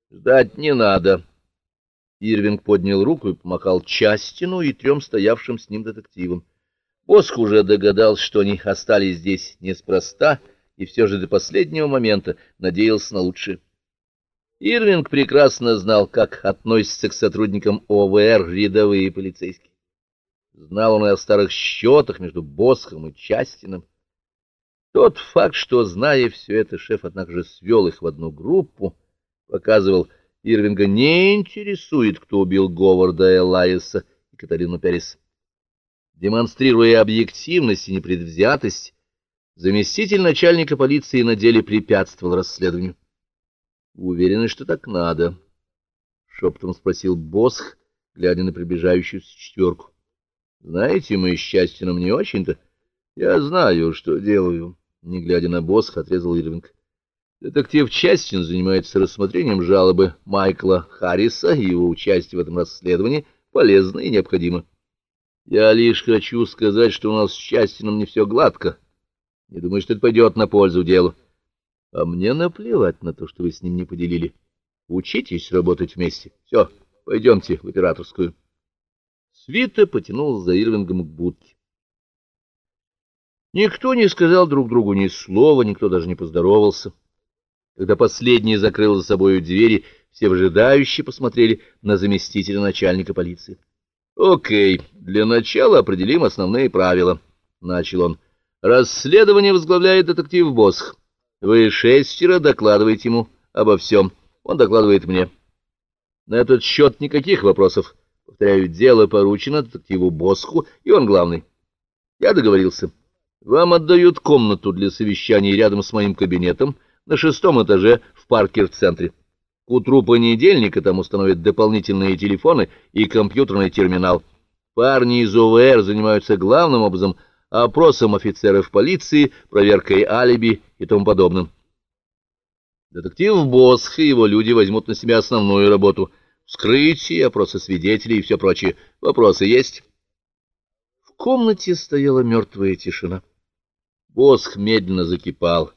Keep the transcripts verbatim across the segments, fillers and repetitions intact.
Ждать не надо. Ирвинг поднял руку и помахал Частину и трем стоявшим с ним детективам. Босх уже догадался, что они остались здесь неспроста, и все же до последнего момента надеялся на лучшее. Ирвинг прекрасно знал, как относятся к сотрудникам О В Р рядовые полицейские. Знал он и о старых счетах между Босхом и Частином. Тот факт, что, зная все это, шеф, однако же, свел их в одну группу, показывал, Ирвинга не интересует, кто убил Говарда Элайеса и Катарину Перес. Демонстрируя объективность и непредвзятость, заместитель начальника полиции на деле препятствовал расследованию. «Уверены, что так надо?» — шепотом спросил Босх, глядя на приближающуюся четверку. «Знаете, мы с Частином не очень-то. Я знаю, что делаю», — не глядя на Босха, отрезал Ирвинг. «Детектив Частин занимается рассмотрением жалобы Майкла Харриса, и его участие в этом расследовании полезно и необходимо. Я лишь хочу сказать, что у нас с Частином не все гладко. Не думаю, что это пойдет на пользу делу. А мне наплевать на то, что вы с ним не поделили. Учитесь работать вместе. Все, пойдемте в операторскую». Свита потянулась за Ирвингом к будке. Никто не сказал друг другу ни слова, никто даже не поздоровался. Когда последний закрыл за собою двери, все выжидающие посмотрели на заместителя начальника полиции. «Окей, для начала определим основные правила», — начал он. «Расследование возглавляет детектив Босх. Вы шестеро докладываете ему обо всем. Он докладывает мне. На этот счет никаких вопросов. Повторяю, дело поручено детективу Босху, и он главный. Я договорился. Вам отдают комнату для совещаний рядом с моим кабинетом на шестом этаже в Паркер-центре. К утру понедельника там установят дополнительные телефоны и компьютерный терминал. Парни из О В Р занимаются главным образом опросом офицеров полиции, проверкой алиби и тому подобным. Детектив Босх и его люди возьмут на себя основную работу — вскрытие, опросы свидетелей и все прочее. Вопросы есть?» В комнате стояла мертвая тишина. Босх медленно закипал.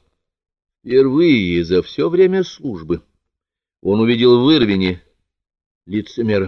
Впервые за все время службы он увидел в Ирвине лицемера.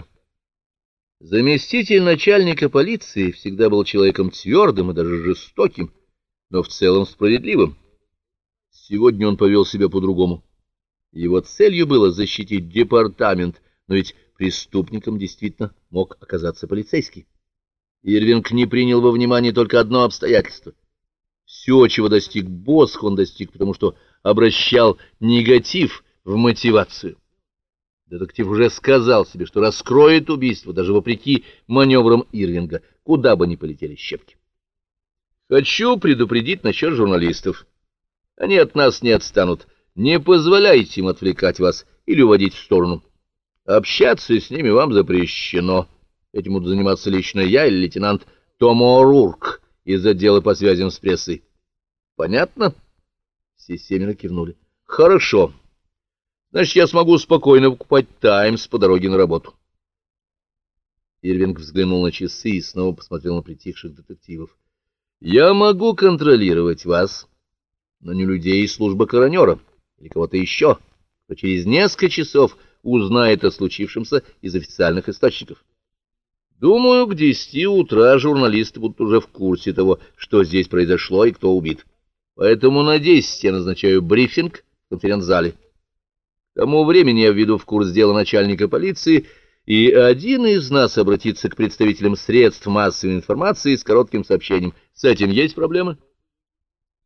Заместитель начальника полиции всегда был человеком твердым и даже жестоким, но в целом справедливым. Сегодня он повел себя по-другому. Его целью было защитить департамент, но ведь преступником действительно мог оказаться полицейский. Ирвинг не принял во внимание только одно обстоятельство. Все, чего достиг Босх, он достиг, потому что обращал негатив в мотивацию. Детектив уже сказал себе, что раскроет убийство, даже вопреки маневрам Ирвинга, куда бы ни полетели щепки. «Хочу предупредить насчет журналистов. Они от нас не отстанут. Не позволяйте им отвлекать вас или уводить в сторону. Общаться с ними вам запрещено. Этим буду заниматься лично я или лейтенант Том О'Рурк из отдела по связям с прессой. Понятно?» Все семеро кивнули. «Хорошо. Значит, я смогу спокойно покупать «Таймс» по дороге на работу». Ирвинг взглянул на часы и снова посмотрел на притихших детективов. «Я могу контролировать вас, но не людей из службы коронера или кого-то еще, кто через несколько часов узнает о случившемся из официальных источников. Думаю, к десяти утра журналисты будут уже в курсе того, что здесь произошло и кто убит. Поэтому на десять я назначаю брифинг в конференц-зале. К тому времени я введу в курс дела начальника полиции, и один из нас обратится к представителям средств массовой информации с коротким сообщением. С этим есть проблемы?»